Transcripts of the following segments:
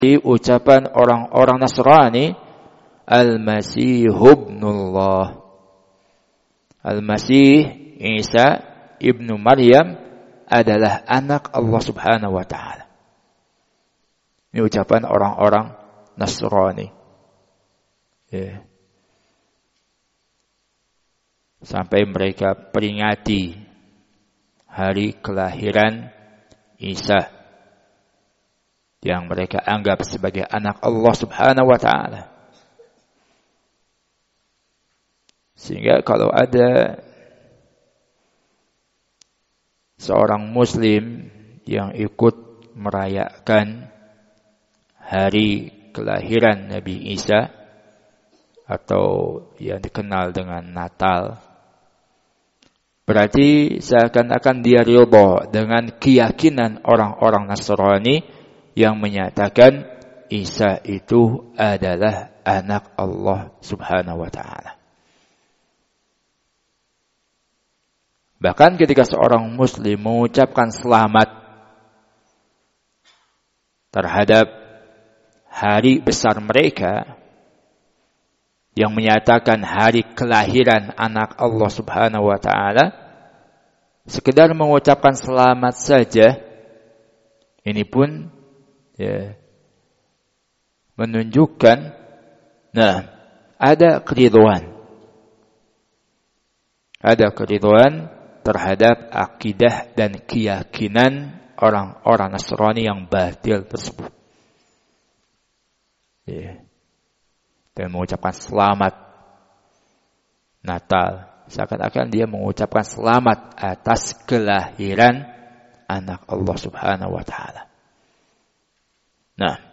di ucapan orang-orang Nasrani, Al-Masih ibnullah. Al-Masih Isa ibnu Maryam adalah anak Allah Subhanahu wa taala. Ini ucapan orang-orang Nasrani. Ya. Sampai mereka peringati hari kelahiran Isa yang mereka anggap sebagai anak Allah Subhanahu wa taala. Sehingga kalau ada seorang muslim yang ikut merayakan hari kelahiran Nabi Isa atau yang dikenal dengan Natal, berarti seakan-akan dia ridha dengan keyakinan orang-orang Nasrani yang menyatakan Isa itu adalah anak Allah Subhanahu wa taala. Bahkan ketika seorang muslim mengucapkan selamat terhadap hari besar mereka yang menyatakan hari kelahiran anak Allah Subhanahu wa taala, sekedar mengucapkan selamat saja, ini pun ya, menunjukkan ada keridhaan. Ada keridhaan terhadap akidah dan keyakinan orang-orang Nasrani yang batil tersebut. Ya. Dan mengucapkan selamat Natal, seakan-akan dia mengucapkan selamat atas kelahiran anak Allah Subhanahu wa taala. Nah,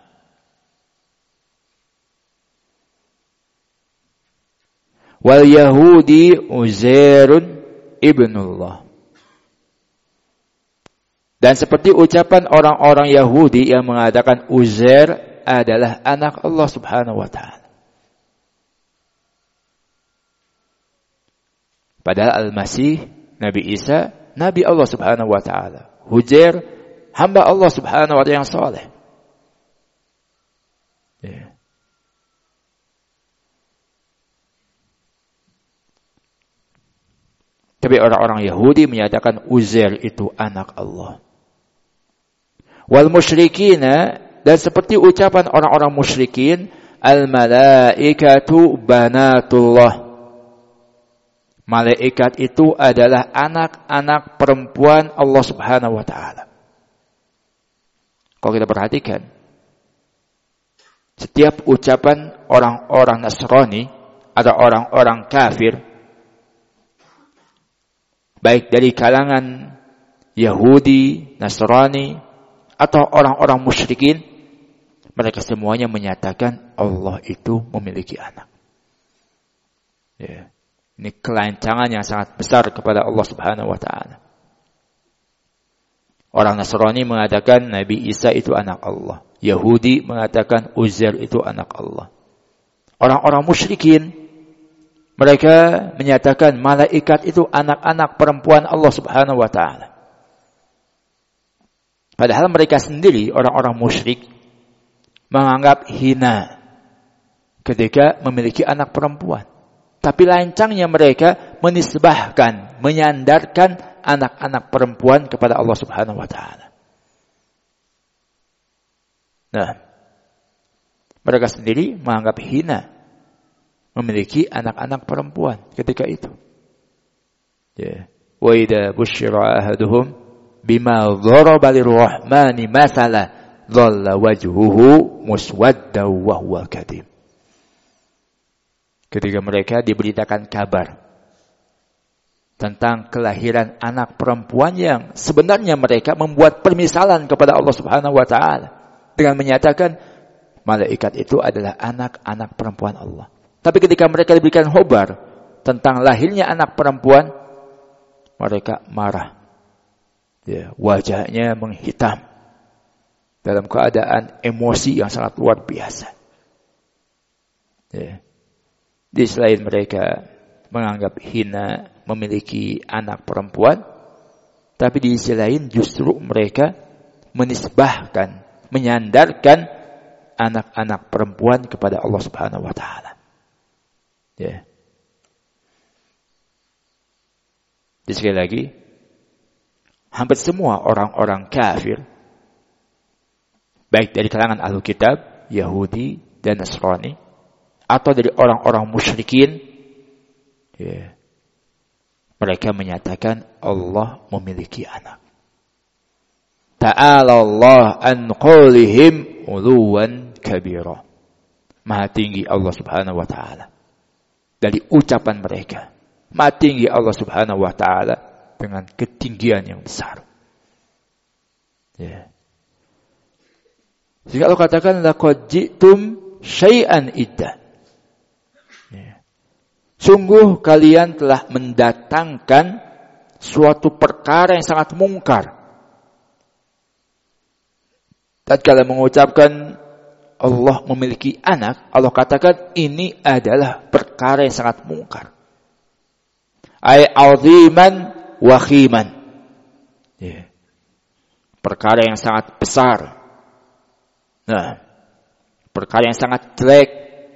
wal Yahudi Uzairun ibnullah. Dan seperti ucapan orang-orang Yahudi yang mengatakan Uzair adalah anak Allah Subhanahu wa taala. Padahal Al-Masih, Nabi Isa, Nabi Allah Subhanahu wa taala. Uzair, hamba Allah Subhanahu wa taala yang saleh. Ya. Tapi orang-orang Yahudi menyatakan Uzair itu anak Allah. Wal musyrikina, dan seperti ucapan orang-orang musyrikin, al malaikatu banatullah. Malaikat itu adalah anak-anak perempuan Allah Subhanahu wa taala. Kalau kita perhatikan, setiap ucapan orang-orang Nasrani atau orang-orang kafir, baik dari kalangan Yahudi, Nasrani, atau orang-orang musyrikin, mereka semuanya menyatakan Allah itu memiliki anak. Ya. Ini kelancangan yang sangat besar kepada Allah Subhanahu wa taala. Orang Nasrani mengatakan Nabi Isa itu anak Allah. Yahudi mengatakan Uzair itu anak Allah. Orang-orang musyrikin, mereka menyatakan malaikat itu anak-anak perempuan Allah Subhanahu wa taala. Padahal mereka sendiri, orang-orang musyrik, menganggap hina ketika memiliki anak perempuan. Tapi lancangnya mereka menisbahkan, menyandarkan anak-anak perempuan kepada Allah Subhanahu wa taala. Nah, mereka sendiri menganggap hina memiliki anak-anak perempuan ketika itu. Ya. Wa idza busyira ahaduhum bima dharaba lirrahmani mathala dhalla wajhuhu muswadda wa huwa kadhib. Ketika mereka diberitakan kabar tentang kelahiran anak perempuan yang sebenarnya mereka membuat permisalan kepada Allah Subhanahu wa taala dengan menyatakan malaikat itu adalah anak-anak perempuan Allah. Tapi ketika mereka diberikan khobar tentang lahirnya anak perempuan, mereka marah. Ya, wajahnya menghitam dalam keadaan emosi yang sangat luar biasa. Ya. Di selain mereka menganggap hina memiliki anak perempuan, tapi di sisi lain justru mereka menisbahkan, menyandarkan anak-anak perempuan kepada Allah Subhanahu wa taala. Ya. Jadi sekali lagi, hampir semua orang-orang kafir, baik dari kalangan Ahlul Kitab, Yahudi dan Nasrani, atau dari orang-orang musyrikin, ya, mereka menyatakan Allah memiliki anak. Ta'ala Allah an qawlihim uluwan kabira. Maha tinggi Allah Subhanahu wa ta'ala dari ucapan mereka. Maha tinggi Allah Subhanahu wa ta'ala dengan ketinggian yang besar. Ya. Jika Allah katakan laqad ji'tum syai'an idda. Ya. Sungguh kalian telah mendatangkan suatu perkara yang sangat mungkar. Tatkala mengucapkan Allah memiliki anak, Allah katakan ini adalah perkara yang sangat mungkar. Ay aziman wa khiman. Ya. Perkara yang sangat besar. Nah, perkara yang sangat jelek.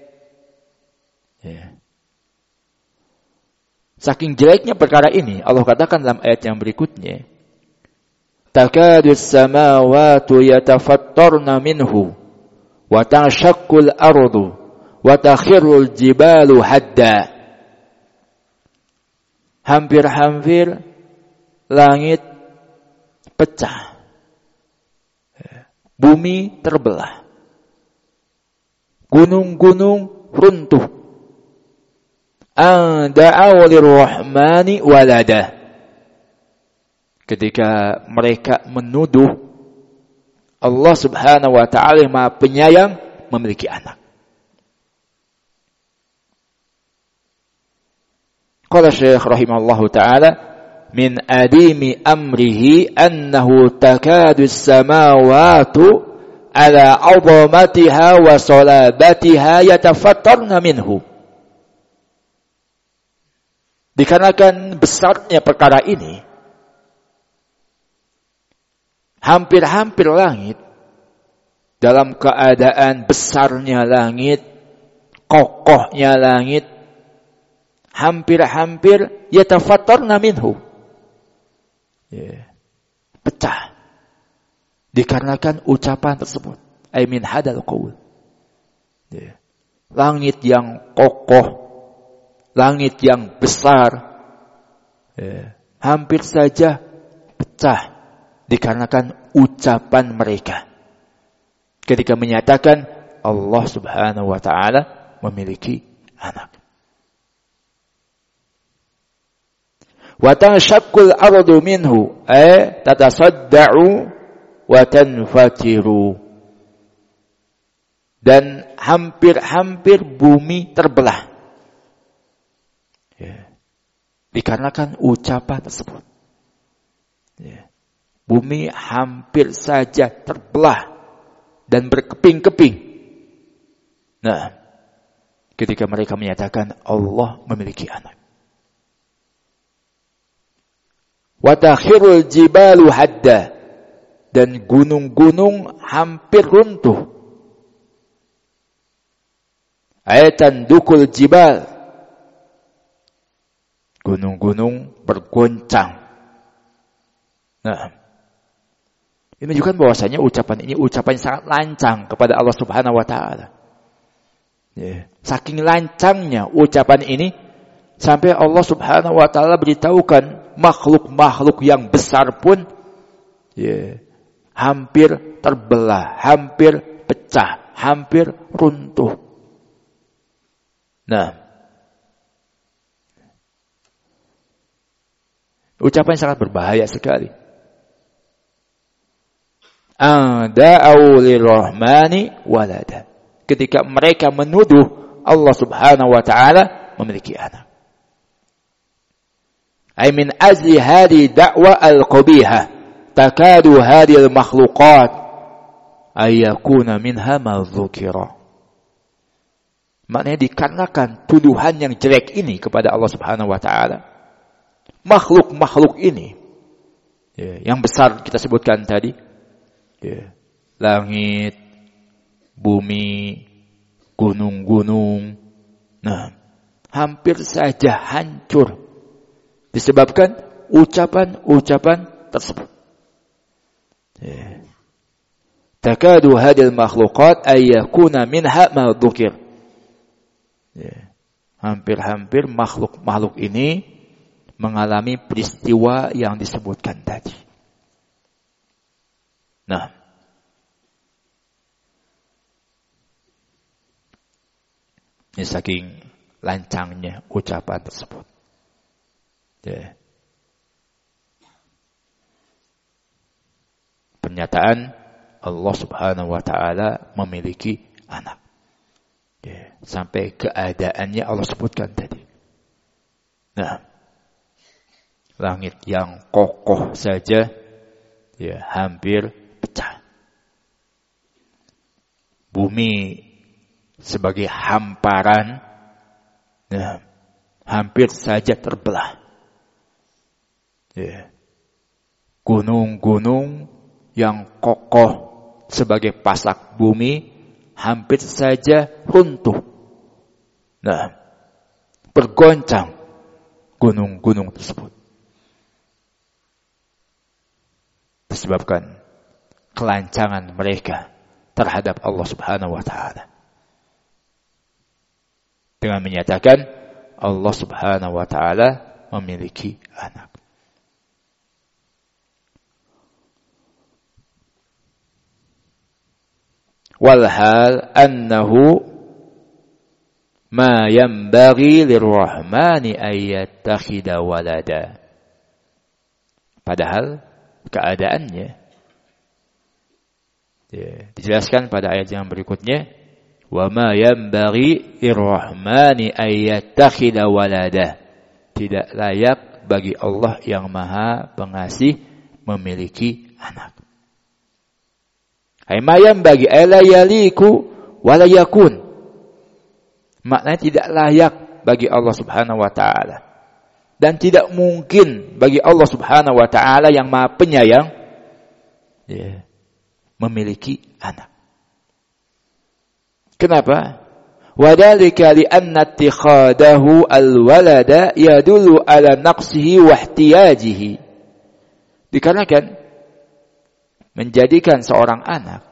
Ya. Saking jeleknya perkara ini, Allah katakan dalam ayat yang berikutnya, takadu as-samawati yatafattarna minhu wa tanshaqqu al-ardu wa takhirru al-jibalu hadda. Hampir-hampir langit pecah. Bumi terbelah. Gunung-gunung runtuh. An da'aw lirrahmani walada. Ketika mereka menuduh Allah Subhanahu wa ta'ala yang Maha Penyayang memiliki anak. Qala Syekh rahimahullahu ta'ala min adimi amrihi annahu takadu as-samawati ala 'azamatiha wa salabatiha yatafattarna minhu. Dikarenakan besarnya perkara ini, hampir-hampir langit, dalam keadaan besarnya langit, kokohnya langit, hampir-hampir yatafattarna minhu. Ya. Pecah. Dikarenakan ucapan tersebut. Ay min hadal qaul. Ya. Langit yang kokoh, langit yang besar, ya, hampir saja pecah dikarenakan ucapan mereka ketika menyatakan Allah Subhanahu wa ta'ala memiliki anak. Wa tanshaqqul ardu minhu ay tatasadda'u wa tanfatiru. Dan hampir-hampir bumi terbelah. Ya. Dikarenakan ucapan tersebut. Ya. Bumi hampir saja terbelah dan berkeping-keping. Nah, ketika mereka menyatakan Allah memiliki anak. Wa takhirul jibalu hadda, dan gunung-gunung hampir runtuh. Ayatan dukul jibal, gunung-gunung bergoncang. Nah, ini menunjukkan bahwasanya ucapan ini ucapan yang sangat lancang kepada Allah Subhanahu wa ta'ala. Ya. Saking lancangnya ucapan ini, sampai Allah Subhanahu wa ta'ala beritahukan makhluk-makhluk yang besar pun, ya, hampir terbelah, hampir pecah, hampir runtuh. Nah, ucapan sangat berbahaya sekali. Da'au lirrahmani walada. Ketika mereka menuduh Allah Subhanahu wa ta'ala memiliki anak. Ay min azli hadi da'wa al-qabihah takadu hadi al-makhluqat ayyakuna minha ma dzukira. Maknanya dikarenakan tuduhan yang jelek ini kepada Allah Subhanahu wa ta'ala, makhluk-makhluk ini, ya, yang besar kita sebutkan tadi, ya, langit, bumi, gunung-gunung. Nah, hampir saja hancur disebabkan ucapan-ucapan tersebut. Takadu hadil makhluqat ayyakuna minha ma dzukir. Hampir-hampir makhluk-makhluk ini mengalami peristiwa yang disebutkan tadi. Nah, ini saking lancangnya ucapan tersebut. Pernyataan Allah Subhanahu wa ta'ala memiliki anak. Sampai keadaannya Allah sebutkan tadi. Nah, langit yang kokoh saja hampir pecah. Bumi sebagai hamparan hampir saja terbelah. Gunung-gunung yang kokoh sebagai pasak bumi hampir saja runtuh. Nah, bergoncang gunung-gunung tersebut. Disebabkan kelancangan mereka terhadap Allah Subhanahu wa ta'ala. Dengan menyatakan Allah Subhanahu wa ta'ala memiliki anak. Walhal annahu ma yanbaghi lirrahmani ayyattakhidha walada. Padahal keadaannya dijelaskan pada ayat yang berikutnya, wa ma yanbaghi lirrahmani ayyattakhidha walada. Tidak layak bagi Allah yang Maha Pengasih memiliki anak. Aymayam bagi ala yaliku wala yakun. Maknanya tidak layak bagi Allah Subhanahu wa ta'ala. Dan tidak mungkin bagi Allah Subhanahu wa ta'ala yang Maha Penyayang memiliki anak. Kenapa? Wadhalika li'anna ittikhadahu al-walada yadullu ala naqsihi wa ihtiyajihi. Dikarenakan menjadikan seorang anak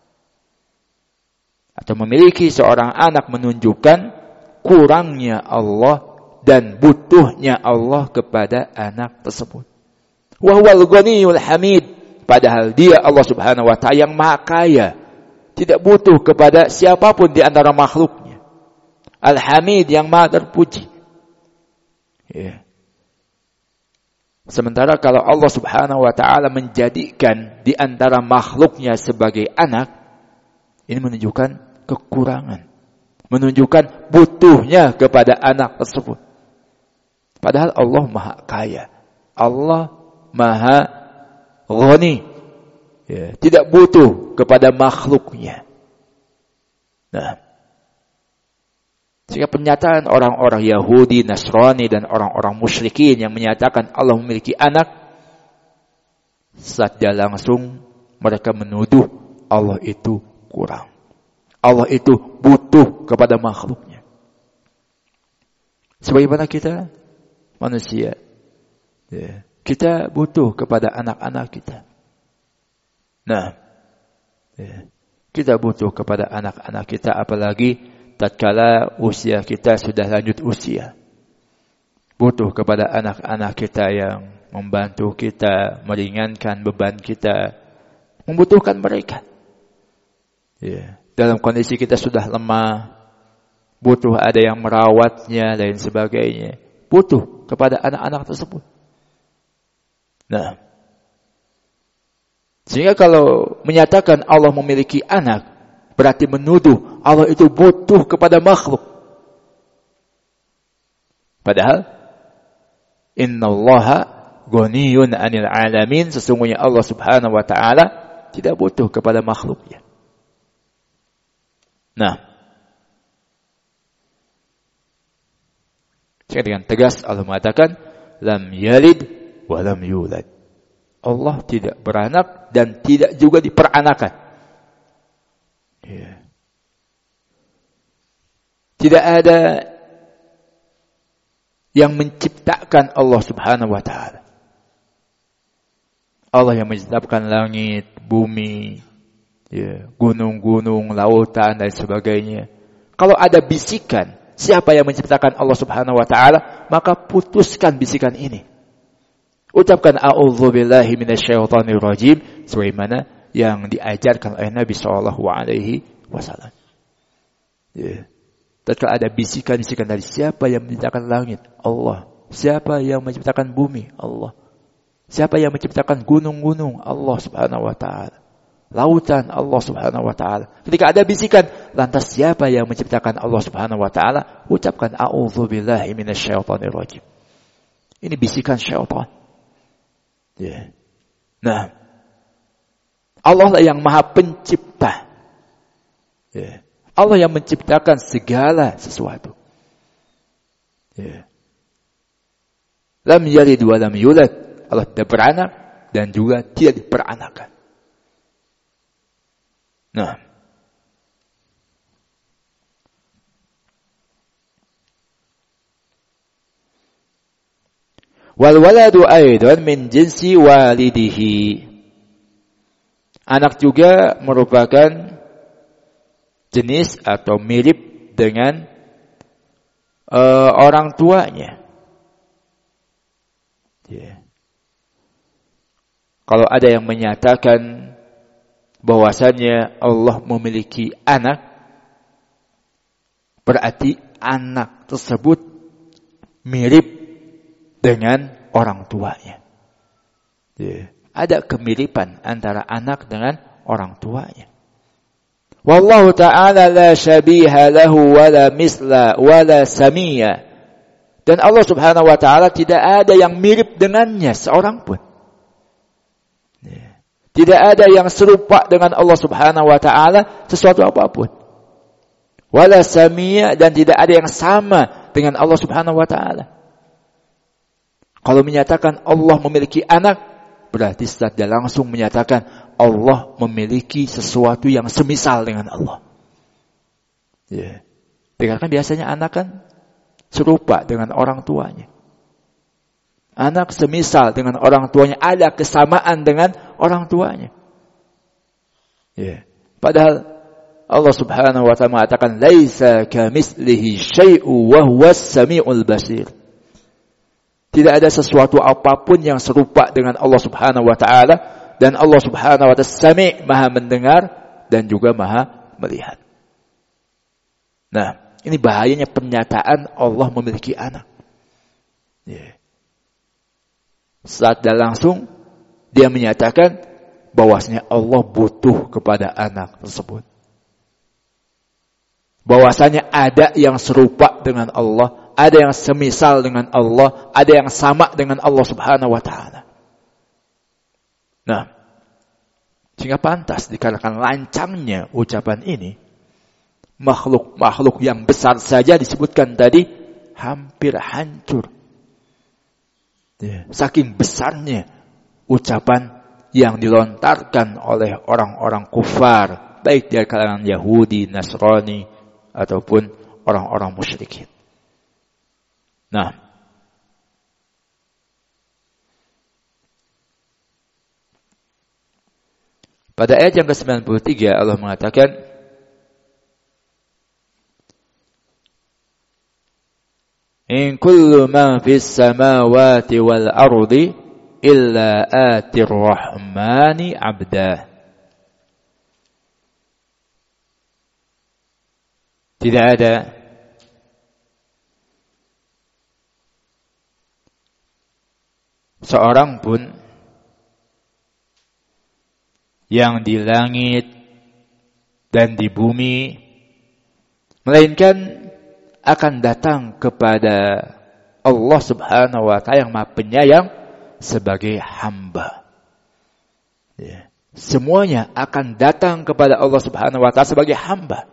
atau memiliki seorang anak menunjukkan kurangnya Allah dan butuhnya Allah kepada anak tersebut. Wa huwal ghaniyul hamid, padahal dia Allah Subhanahu wa ta'ala yang Maha Kaya, tidak butuh kepada siapapun di antara makhluknya. Al-Hamid, yang Maha terpuji. Sementara kalau Allah Subhanahu wa ta'ala menjadikan di antara makhluknya sebagai anak, ini menunjukkan kekurangan, menunjukkan butuhnya kepada anak tersebut. Padahal Allah Maha Kaya, Allah Maha Ghani, tidak butuh kepada makhluknya. Nah, sehingga pernyataan orang-orang Yahudi, Nasrani, dan orang-orang musyrikin yang menyatakan Allah memiliki anak, saja langsung mereka menuduh Allah itu kurang. Allah itu butuh kepada makhluknya. Sebagaimana kita manusia, kita butuh kepada anak-anak kita. Nah, kita butuh kepada anak-anak kita, apalagi tatkala usia kita sudah lanjut usia. Butuh kepada anak-anak kita yang membantu kita, meringankan beban kita. Membutuhkan mereka. Dalam kondisi kita sudah lemah, butuh ada yang merawatnya dan sebagainya. Butuh kepada anak-anak tersebut. Nah, sehingga kalau menyatakan Allah memiliki anak, berarti menuduh Allah itu butuh kepada makhluk. Padahal innallaha ghaniyun 'anil 'alamin, sesungguhnya Allah Subhanahu wa ta'ala tidak butuh kepada makhluknya. Nah, dengan tegas Allah mengatakan lam yalid wa lam yulad. Allah tidak beranak dan tidak juga diperanakan. Tidak ada yang menciptakan Allah Subhanahu wa taala. Allah yang menciptakan langit, bumi, gunung-gunung, lautan dan sebagainya. Kalau ada bisikan, siapa yang menciptakan Allah Subhanahu wa taala, maka putuskan bisikan ini. Ucapkan a'udzubillahi minasyaitonir rajim sebagaimana yang diajarkan oleh Nabi sallallahu alaihi wasallam. Tatkala ada bisikan-bisikan dari siapa yang menciptakan langit? Allah. Siapa yang menciptakan bumi? Allah. Siapa yang menciptakan gunung-gunung? Allah Subhanahu wa taala. Lautan Allah Subhanahu wa taala. Ketika ada bisikan, lantas siapa yang menciptakan Allah Subhanahu wa taala? Ucapkan a'udzubillahi minasyaitonir rajim. Ini bisikan syaitan. Nah, Allah lah yang Maha Pencipta. Allah yang menciptakan segala sesuatu. Lam yalid wa lam yulad. Allah tidak beranak dan juga tidak diperanakan. Nah, wal waladu aidan min jinsi walidihi. Anak juga merupakan jenis atau mirip dengan orang tuanya. Kalau ada yang menyatakan bahwasannya Allah memiliki anak, berarti anak tersebut mirip dengan orang tuanya. Ada kemiripan antara anak dengan orang tuanya. Wallahu ta'ala la syabiha lahu wala misla wala samia. Dan Allah Subhanahu wa ta'ala tidak ada yang mirip dengannya seorang pun. Tidak ada yang serupa dengan Allah Subhanahu wa ta'ala sesuatu apapun. Wala samia, dan tidak ada yang sama dengan Allah Subhanahu wa ta'ala. Kalau menyatakan Allah memiliki anak, berarti setelah langsung menyatakan Allah memiliki sesuatu yang semisal dengan Allah. Dikarenakan biasanya anak kan serupa dengan orang tuanya. Anak semisal dengan orang tuanya, ada kesamaan dengan orang tuanya. Padahal Allah Subhanahu wa ta'ala mengatakan laisa kamitslihi syai'un wa huwas samiul basir. Tidak ada sesuatu apapun yang serupa dengan Allah Subhanahu wa ta'ala, dan Allah Subhanahu wa ta'ala Sami', Maha mendengar dan juga Maha melihat. Nah, ini bahayanya pernyataan Allah memiliki anak. Saat dan langsung dia menyatakan bahwasanya Allah butuh kepada anak tersebut. Bahwasanya ada yang serupa dengan Allah, ada yang semisal dengan Allah, ada yang sama dengan Allah Subhanahu wa ta'ala. Nah, sehingga pantas dikarenakan lancangnya ucapan ini, makhluk-makhluk yang besar saja disebutkan tadi hampir hancur. Saking besarnya ucapan yang dilontarkan oleh orang-orang kufar, baik dari kalangan Yahudi, Nasrani, ataupun orang-orang musyrikin. Nah, pada ayat yang ke-93 Allah mengatakan, in kullu man fis samawati wal ardi illa atir rahmani abda. Tidak ada seorang pun yang di langit dan di bumi, melainkan akan datang kepada Allah Subhanahu wa ta'ala yang Maha Penyayang sebagai hamba. Semuanya akan datang kepada Allah Subhanahu wa ta'ala sebagai hamba.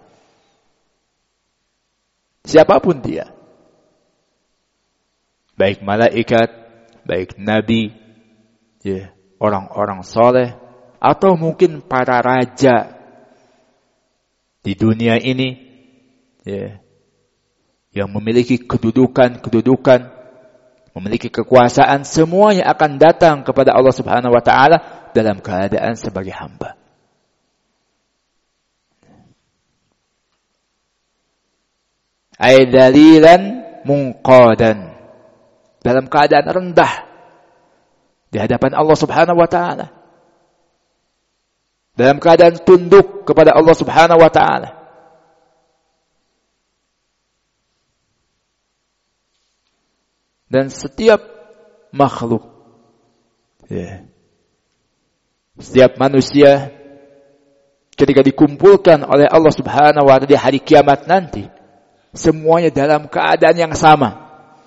Siapapun dia. Baik malaikat, baik nabi, orang-orang soleh, atau mungkin para raja di dunia ini, yang memiliki kedudukan, memiliki kekuasaan, semuanya akan datang kepada Allah Subhanahu wa taala dalam keadaan sebagai hamba. Ay dalilan munqadan, dalam keadaan rendah di hadapan Allah Subhanahu wa taala, dalam keadaan tunduk kepada Allah Subhanahu wa taala. Dan setiap makhluk, setiap manusia ketika dikumpulkan oleh Allah Subhanahu wa taala di hari kiamat nanti, semuanya dalam keadaan yang sama.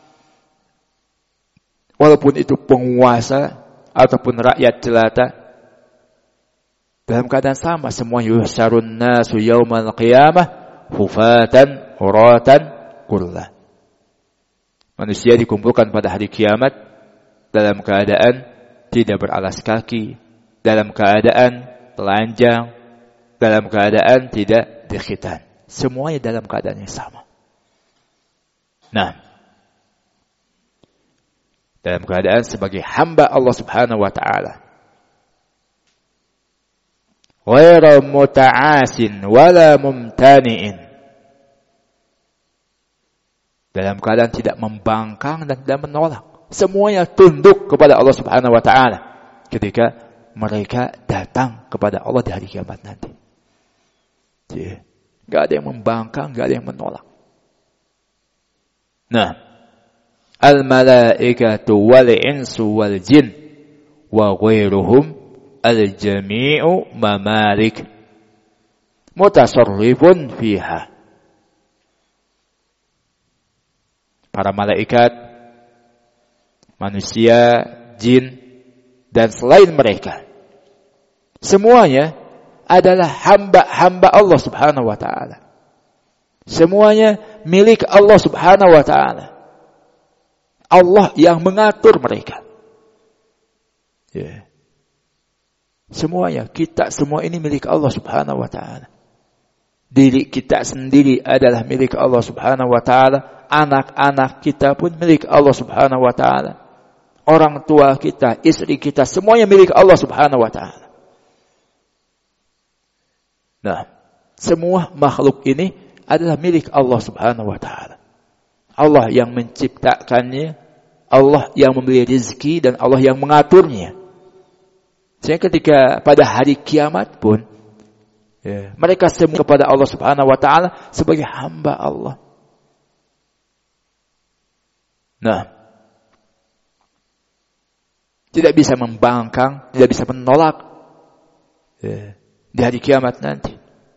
Walaupun itu penguasa ataupun rakyat jelata, dalam keadaan sama. Semua yuhsarun nasu yaumal qiyamah hufatan uratan kullah. Manusia dikumpulkan pada hari kiamat dalam keadaan tidak beralas kaki, dalam keadaan telanjang, dalam keadaan tidak dikhitan. Semuanya dalam keadaan yang sama. Nah, dalam keadaan sebagai hamba Allah Subhanahu wa taala. Ghairu muta'asin wala mumtani'in. Dalam keadaan tidak membangkang dan tidak menolak. Semuanya tunduk kepada Allah Subhanahu wa taala ketika mereka datang kepada Allah di hari kiamat nanti. Tidak ada yang membangkang, tidak ada yang menolak. Nah, al-malaikatu wal-insu wal-jin wa ghairuhum al-jami'u mamalik mutasarrifun fiha. Para malaikat, manusia, jin, dan selain mereka, semuanya adalah hamba-hamba Allah Subhanahu wa taala. Semuanya milik Allah Subhanahu wa taala. Allah yang mengatur mereka. Semuanya, kita semua ini milik Allah Subhanahu wa taala. Diri kita sendiri adalah milik Allah Subhanahu wa taala. Anak-anak kita pun milik Allah Subhanahu wa taala. Orang tua kita, istri kita, semuanya milik Allah Subhanahu wa taala. Nah, semua makhluk ini adalah milik Allah Subhanahu wa taala. Allah yang menciptakannya, Allah yang memberi rezeki, dan Allah yang mengaturnya. Sehingga ketika pada hari kiamat pun, mereka semua kepada Allah Subhanahu wa taala sebagai hamba Allah. Nah, tidak bisa membangkang, tidak bisa menolak di hari kiamat nanti.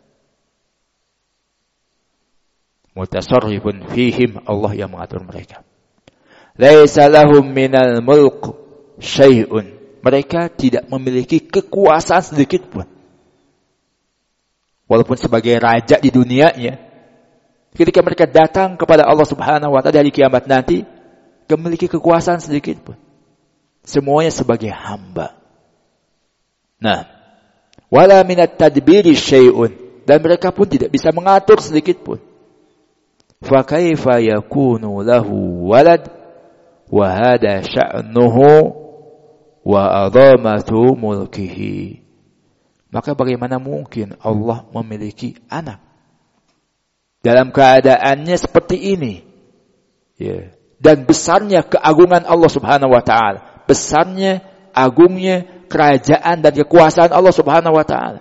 Mutasarrifun fihim, Allah yang mengatur mereka. Laisa lahum minal mulk syai'un. Mereka tidak memiliki kekuasaan sedikit pun. Walaupun sebagai raja di dunianya, ketika mereka datang kepada Allah Subhanahu wa taala di hari kiamat nanti, tidak memiliki kekuasaan sedikit pun. Semuanya sebagai hamba. Nah, wala minat tadbiri syai'un, dan mereka pun tidak bisa mengatur sedikit pun. Fa kaifa yakunu lahu walad wa hada sya'nuhu wa adhamatu mulkihi. Maka bagaimana mungkin Allah memiliki anak dalam keadaannya seperti ini? Dan besarnya keagungan Allah Subhanahu wa taala, besarnya, agungnya kerajaan dan kekuasaan Allah Subhanahu wa taala.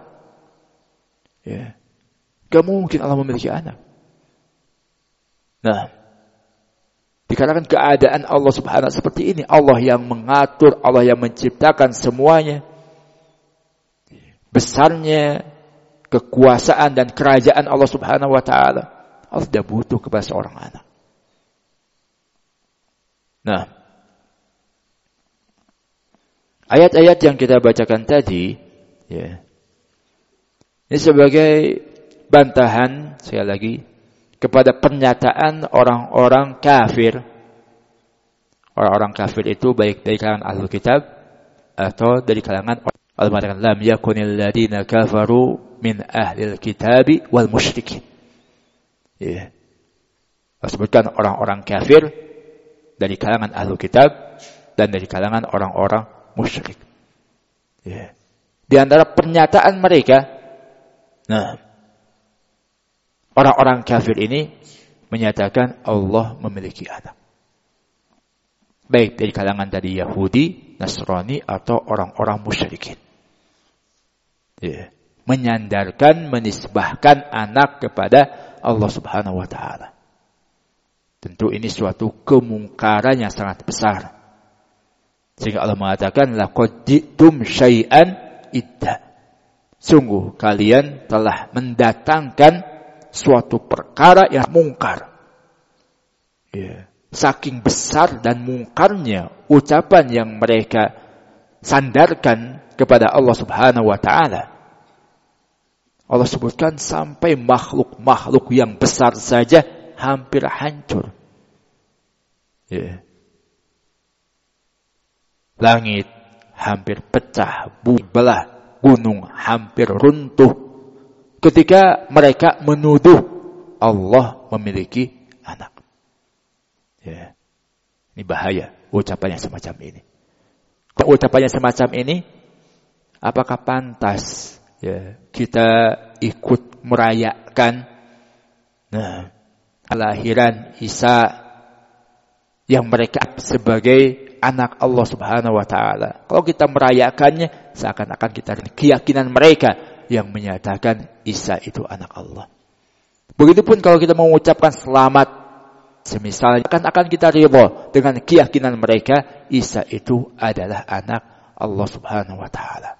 Gak mungkin Allah memiliki anak. Nah, dikarenakan keadaan Allah Subhanahu wa taala seperti ini, Allah yang mengatur, Allah yang menciptakan semuanya, besarnya kekuasaan dan kerajaan Allah Subhanahu wa taala, Allah tidak butuh kepada seorang anak. Nah, ayat-ayat yang kita bacakan tadi, ini sebagai bantahan sekali lagi kepada pernyataan orang-orang kafir. Orang-orang kafir itu baik dari kalangan Ahlul Kitab atau dari kalangan Allah mengatakan lam yakunil ladina kafaru min ahlil kitabi wal musyrikin. Allah sebutkan orang-orang kafir dari kalangan ahlu kitab dan dari kalangan orang-orang musyrik. Ya. Di antara pernyataan mereka, orang-orang kafir ini menyatakan Allah memiliki anak. Baik dari kalangan tadi Yahudi, Nasrani atau orang-orang musyrikin. Ya. Menyandarkan, menisbahkan anak kepada Allah Subhanahu wa taala. Tentu ini suatu kemungkaran yang sangat besar. Sehingga Allah mengatakan laqad ji'tum syai'an idda. Sungguh kalian telah mendatangkan suatu perkara yang mungkar. Ya. Saking besar dan mungkarnya ucapan yang mereka sandarkan kepada Allah Subhanahu wa taala. Allah sebutkan sampai makhluk-makhluk yang besar saja hampir hancur. Ya. Langit hampir pecah, bumi belah, gunung hampir runtuh ketika mereka menuduh Allah memiliki anak. Ya. Ini bahaya ucapannya semacam ini. Kalau ucapannya semacam ini, apakah pantas ya kita ikut merayakan kelahiran Isa yang mereka sebagai anak Allah Subhanahu wa taala? Kalau kita merayakannya, seakan-akan kita keyakinan mereka yang menyatakan Isa itu anak Allah. Begitupun kalau kita mengucapkan selamat, semisal akan kita ridha dengan keyakinan mereka Isa itu adalah anak Allah Subhanahu wa taala.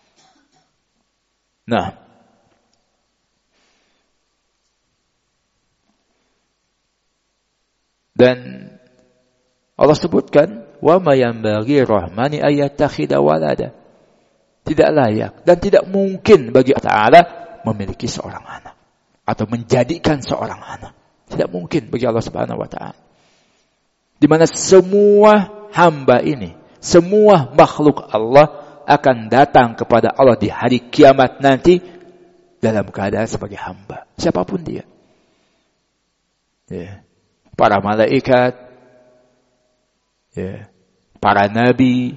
Dan Allah sebutkan wa ma yanbaghi rahmani ayattakhidha walada. Tidak layak dan tidak mungkin bagi Allah Ta'ala memiliki seorang anak atau menjadikan seorang anak. Tidak mungkin bagi Allah Subhanahu wa taala. Di mana semua hamba ini, semua makhluk Allah akan datang kepada Allah di hari kiamat nanti dalam keadaan sebagai hamba, siapapun dia. Ya. Para malaikat, ya, para nabi,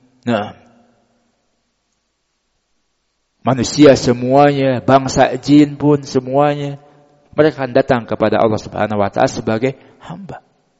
manusia semuanya, bangsa jin pun semuanya, mereka akan datang kepada Allah Subhanahu wa taala sebagai hamba.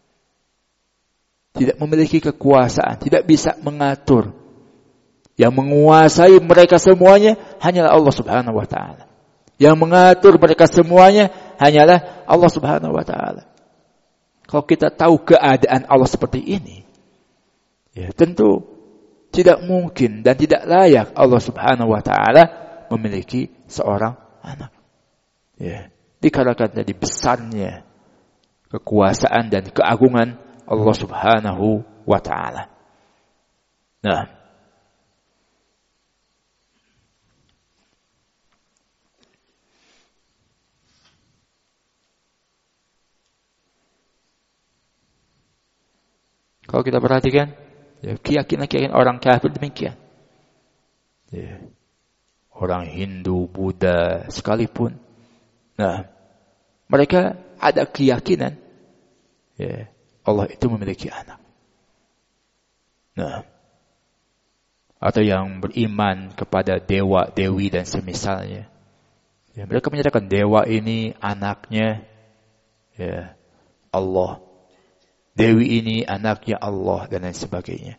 Tidak memiliki kekuasaan, tidak bisa mengatur. Yang menguasai mereka semuanya hanyalah Allah Subhanahu wa taala. Yang mengatur mereka semuanya hanyalah Allah Subhanahu wa taala. Kalau kita tahu keadaan Allah seperti ini, ya tentu tidak mungkin dan tidak layak Allah Subhanahu wa taala memiliki seorang anak. Ya, dikarenakan tadi besarnya kekuasaan dan keagungan Allah Subhanahu wa taala. Kalau kita perhatikan, ya, keyakinan orang kafir demikian. Ya. Orang Hindu, Buddha sekalipun, mereka ada keyakinan, ya, Allah itu memiliki anak. Atau yang beriman kepada dewa, dewi dan semisalnya, ya, mereka menyatakan dewa ini anaknya, ya, Allah. Dewi ini anaknya Allah dan lain sebagainya.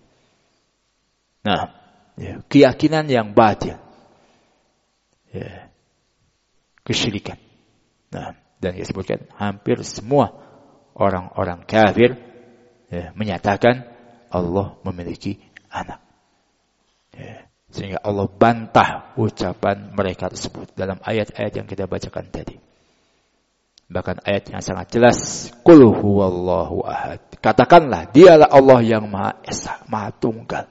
Ya, keyakinan yang batil. Ya, kesyirikan. Dan disebutkan hampir semua orang-orang kafir, ya, menyatakan Allah memiliki anak. Ya, sehingga Allah bantah ucapan mereka tersebut dalam ayat-ayat yang kita bacakan tadi. Bahkan ayat yang sangat jelas, Qul huwallahu ahad. Katakanlah, dialah Allah yang Maha Esa, Maha Tunggal.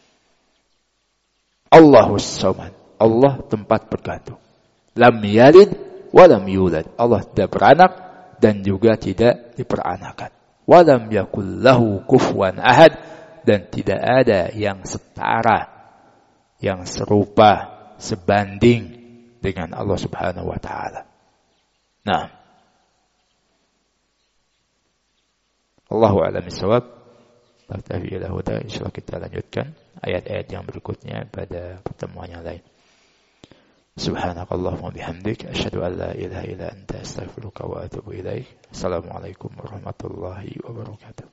Allahus Samad. Allah tempat bergantung. Lam yalid wa lam yulad. Allah tidak beranak dan juga tidak diperanakan. Wa lam yakul lahu kufuwan ahad. Dan tidak ada yang setara, yang serupa, sebanding dengan Allah Subhanahu wa taala. Allahu a'lam bishawab. Insyaallah kita lanjutkan ayat-ayat yang berikutnya pada pertemuan yang lain. Subhanakallahumma bihamdik asyhadu an la ilaha illa anta astaghfiruka wa atubu ilaik. Assalamualaikum warahmatullahi wabarakatuh.